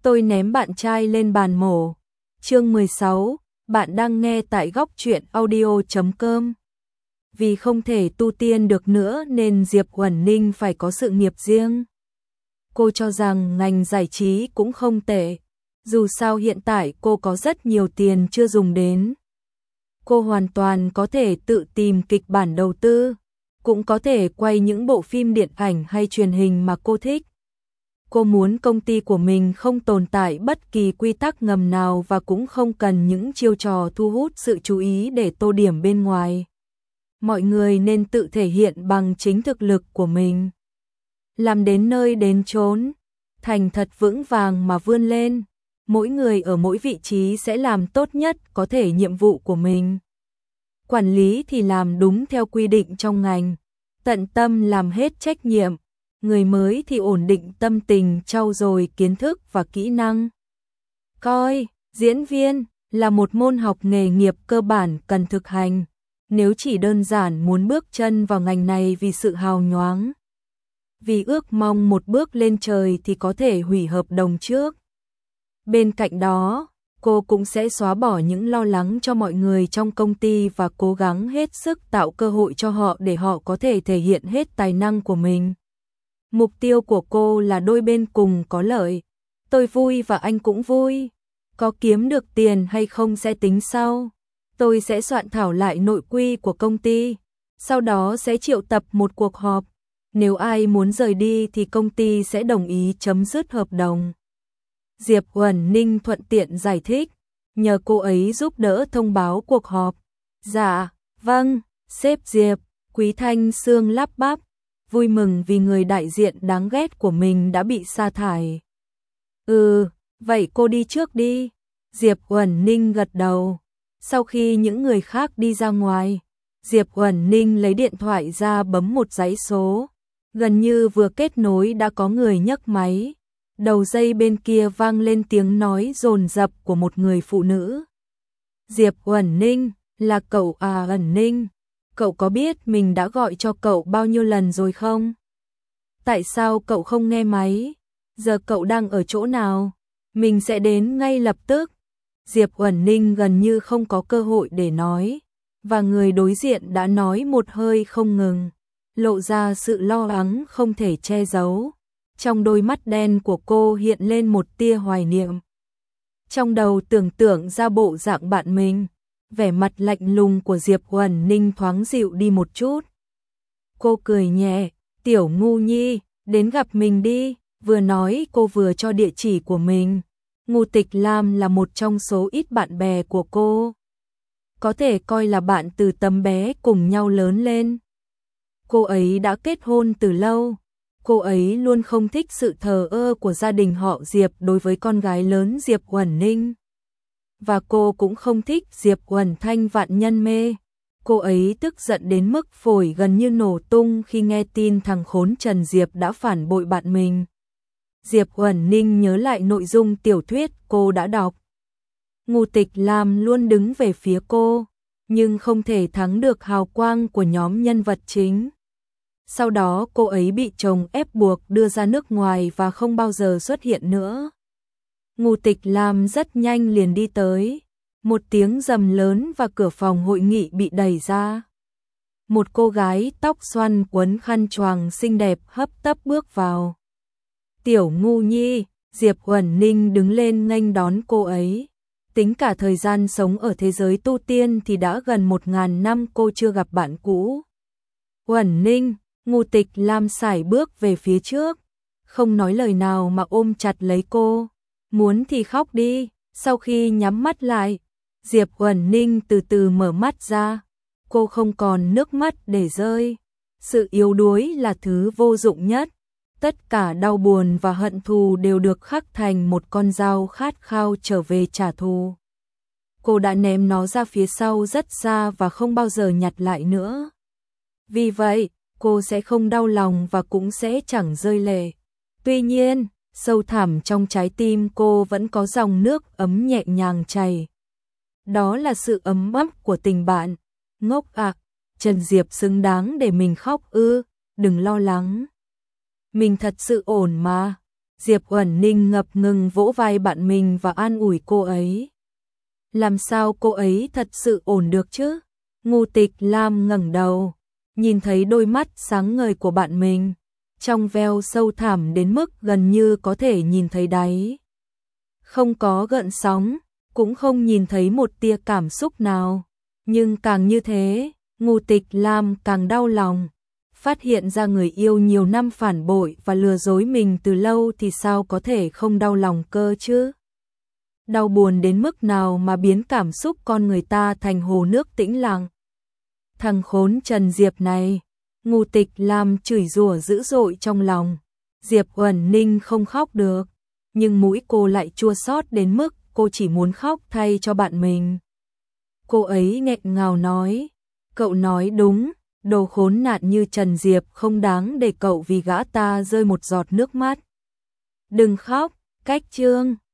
Tôi ném bạn trai lên bàn mổ. Chương 16, bạn đang nghe tại góc truyện audio.com. Vì không thể tu tiên được nữa nên Diệp Uẩn Ninh phải có sự nghiệp riêng. Cô cho rằng ngành giải trí cũng không tệ. Dù sao hiện tại cô có rất nhiều tiền chưa dùng đến. Cô hoàn toàn có thể tự tìm kịch bản đầu tư, cũng có thể quay những bộ phim điện ảnh hay truyền hình mà cô thích. Cô muốn công ty của mình không tồn tại bất kỳ quy tắc ngầm nào và cũng không cần những chiêu trò thu hút sự chú ý để tô điểm bên ngoài. Mọi người nên tự thể hiện bằng chính thực lực của mình. Làm đến nơi đến chốn, thành thật vững vàng mà vươn lên. Mỗi người ở mỗi vị trí sẽ làm tốt nhất có thể nhiệm vụ của mình. Quản lý thì làm đúng theo quy định trong ngành, tận tâm làm hết trách nhiệm. Người mới thì ổn định tâm tình, trau dồi kiến thức và kỹ năng. Coi, diễn viên là một môn học nghề nghiệp cơ bản cần thực hành. Nếu chỉ đơn giản muốn bước chân vào ngành này vì sự hào nhoáng, vì ước mong một bước lên trời thì có thể hủy hợp đồng trước. Bên cạnh đó, cô cũng sẽ xóa bỏ những lo lắng cho mọi người trong công ty và cố gắng hết sức tạo cơ hội cho họ để họ có thể thể hiện hết tài năng của mình. Mục tiêu của cô là đôi bên cùng có lợi. Tôi vui và anh cũng vui. Có kiếm được tiền hay không sẽ tính sau. Tôi sẽ soạn thảo lại nội quy của công ty. Sau đó sẽ triệu tập một cuộc họp. Nếu ai muốn rời đi thì công ty sẽ đồng ý chấm dứt hợp đồng. Diệp Uẩn Ninh thuận tiện giải thích. Nhờ cô ấy giúp đỡ thông báo cuộc họp. Dạ, vâng, sếp Diệp. Quý Thanh Sương lắp bắp. Vui mừng vì người đại diện đáng ghét của mình đã bị sa thải. Vậy cô đi trước đi. Diệp Uẩn Ninh gật đầu. Sau khi những người khác đi ra ngoài, Diệp Uẩn Ninh lấy điện thoại ra bấm một dãy số. Gần như vừa kết nối đã có người nhấc máy. Đầu dây bên kia vang lên tiếng nói dồn dập của một người phụ nữ. Diệp Uẩn Ninh, là cậu à Uẩn Ninh? Cậu có biết mình đã gọi cho cậu bao nhiêu lần rồi không? Tại sao cậu không nghe máy? Giờ cậu đang ở chỗ nào? Mình sẽ đến ngay lập tức. Diệp Uẩn Ninh gần như không có cơ hội để nói, và người đối diện đã nói một hơi không ngừng, lộ ra sự lo lắng không thể che giấu. Trong đôi mắt đen của cô hiện lên một tia hoài niệm. Trong đầu tưởng tượng ra bộ dạng bạn mình. Vẻ mặt lạnh lùng của Diệp Uẩn Ninh thoáng dịu đi một chút. Cô cười nhẹ, tiểu ngu nhi, đến gặp mình đi. Vừa nói cô vừa cho địa chỉ của mình. Ngô Tịch Lam là một trong số ít bạn bè của cô. Có thể coi là bạn từ tấm bé cùng nhau lớn lên. Cô ấy đã kết hôn từ lâu. Cô ấy luôn không thích sự thờ ơ của gia đình họ Diệp đối với con gái lớn Diệp Uẩn Ninh. Và cô cũng không thích Diệp Uẩn Thanh vạn nhân mê. Cô ấy tức giận đến mức phổi gần như nổ tung khi nghe tin thằng khốn Trần Diệp đã phản bội bạn mình. Diệp Uẩn Ninh nhớ lại nội dung tiểu thuyết cô đã đọc. Ngô Tịch Lam luôn đứng về phía cô, nhưng không thể thắng được hào quang của nhóm nhân vật chính. Sau đó cô ấy bị chồng ép buộc đưa ra nước ngoài và không bao giờ xuất hiện nữa. Ngô Tịch Lam rất nhanh liền đi tới. Một tiếng rầm lớn và cửa phòng hội nghị bị đẩy ra. Một cô gái tóc xoăn quấn khăn choàng xinh đẹp hấp tấp bước vào. Tiểu ngu nhi, Diệp Uẩn Ninh đứng lên nghênh đón cô ấy. Tính cả thời gian sống ở thế giới tu tiên thì đã gần 1000 năm cô chưa gặp bạn cũ. Uẩn Ninh, Ngô Tịch Lam sải bước về phía trước. Không nói lời nào mà ôm chặt lấy cô. Muốn thì khóc đi. Sau khi nhắm mắt lại, Diệp Uẩn Ninh từ từ mở mắt ra. Cô không còn nước mắt để rơi. Sự yếu đuối là thứ vô dụng nhất. Tất cả đau buồn và hận thù đều được khắc thành một con dao khát khao trở về trả thù. Cô đã ném nó ra phía sau rất xa và không bao giờ nhặt lại nữa. Vì vậy, cô sẽ không đau lòng và cũng sẽ chẳng rơi lệ. Tuy nhiên, sâu thẳm trong trái tim cô vẫn có dòng nước ấm nhẹ nhàng chảy. Đó là sự ấm áp của tình bạn. Ngốc ạ, Trần Diệp xứng đáng để mình khóc ư? Đừng lo lắng. Mình thật sự ổn mà. Diệp Uẩn Ninh ngập ngừng vỗ vai bạn mình và an ủi cô ấy. Làm sao cô ấy thật sự ổn được chứ? Ngô Tịch Lam ngẩng đầu, nhìn thấy đôi mắt sáng ngời của bạn mình, trong veo sâu thẳm đến mức gần như có thể nhìn thấy đáy. Không có gợn sóng, cũng không nhìn thấy một tia cảm xúc nào. Nhưng càng như thế, Ngô Tịch Lam càng đau lòng. Phát hiện ra người yêu nhiều năm phản bội và lừa dối mình từ lâu thì sao có thể không đau lòng cơ chứ? Đau buồn đến mức nào mà biến cảm xúc con người ta thành hồ nước tĩnh lặng. Thằng khốn Trần Diệp này, Ngô Tịch Lam chửi rủa dữ dội trong lòng. Diệp Uẩn Ninh không khóc được, nhưng mũi cô lại chua xót đến mức cô chỉ muốn khóc thay cho bạn mình. Cô ấy nghẹn ngào nói, cậu nói đúng, đồ khốn nạn như Trần Diệp không đáng để cậu vì gã ta rơi một giọt nước mắt. Đừng khóc, cách chương.